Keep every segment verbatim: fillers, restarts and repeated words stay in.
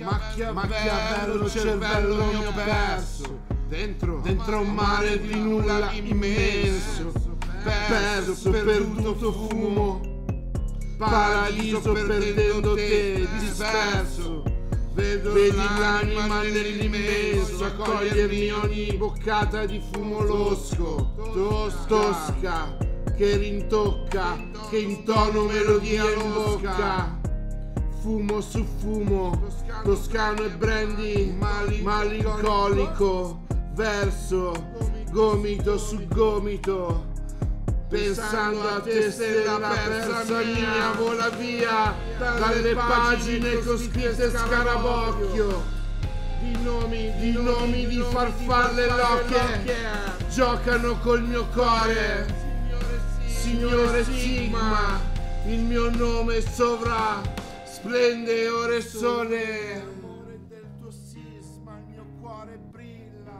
Machiavello, cervello mio perso, dentro, dentro un mare di nulla immenso, perso, perduto fumo, paradiso perdendo te, disperso. Vedo Vedi l'anima nell'immenso, accogliermi ogni boccata di fumo losco, tosca, che rintocca, che intono melodia in bocca. Fumo su fumo, toscano e brandy, malinconico, verso, gomito su gomito, pensando a te stella persa mia, vola via dalle pagine con scritte scarabocchio, di nomi, di nomi di farfalle loche, giocano col mio cuore, Signore Sigma, il mio nome sovra, splende ore sole, l'amore del tuo sisma, il mio cuore brilla.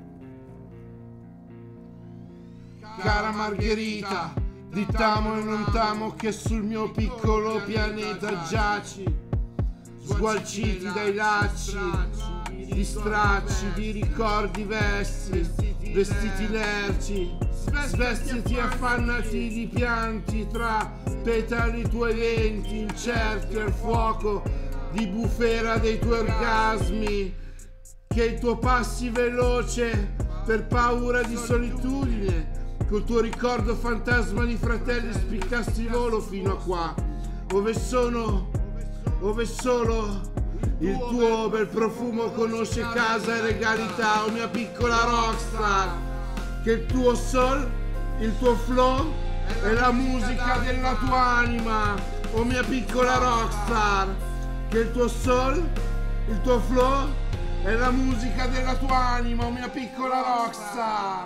Cara Margherita, di tamo e non tamo che sul mio piccolo pianeta giaci, sgualciti dai lacci, di stracci, di ricordi vesti, vestiti lerci, svestiti affannati di pianti tra petali tuoi venti incerti al fuoco di bufera dei tuoi orgasmi, che il tuo passi veloce per paura di solitudine, col tuo ricordo fantasma di fratelli spiccasti volo fino a qua, ove sono, ove solo il tuo bel profumo conosce casa e regalità, o mia piccola rockstar, che il tuo soul, il tuo flow è la musica della tua anima, o mia piccola rockstar, che il tuo soul, il tuo flow è la musica della tua anima, o mia piccola rockstar.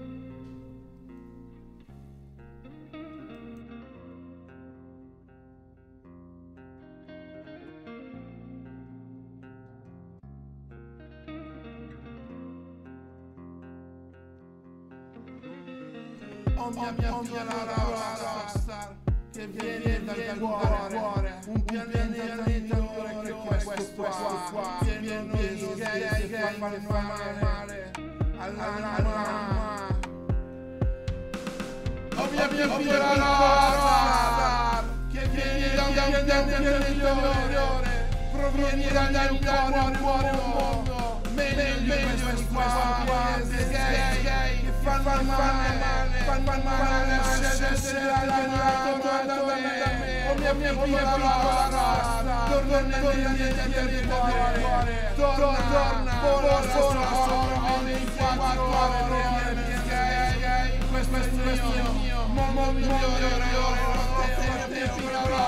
Oh mia, mia, oh mia, la rockstar, che viene dal cuore, un pianeta migliore che questo qua, pieno di gay che fanno male all'anima. Oh mia, mia, piccola rockstar, che viene da un pianeta migliore, provieni dal cuore, cuore, un mondo meglio di questo qua, gay che fanno male. Fanno male a essere alienato da me, o mia mia piccola rockstar, torna nel mio territorio, torna, vola sola, sola, ventiquattro ore, perché questo è il mio mondo migliore, ora te, piccola rockstar.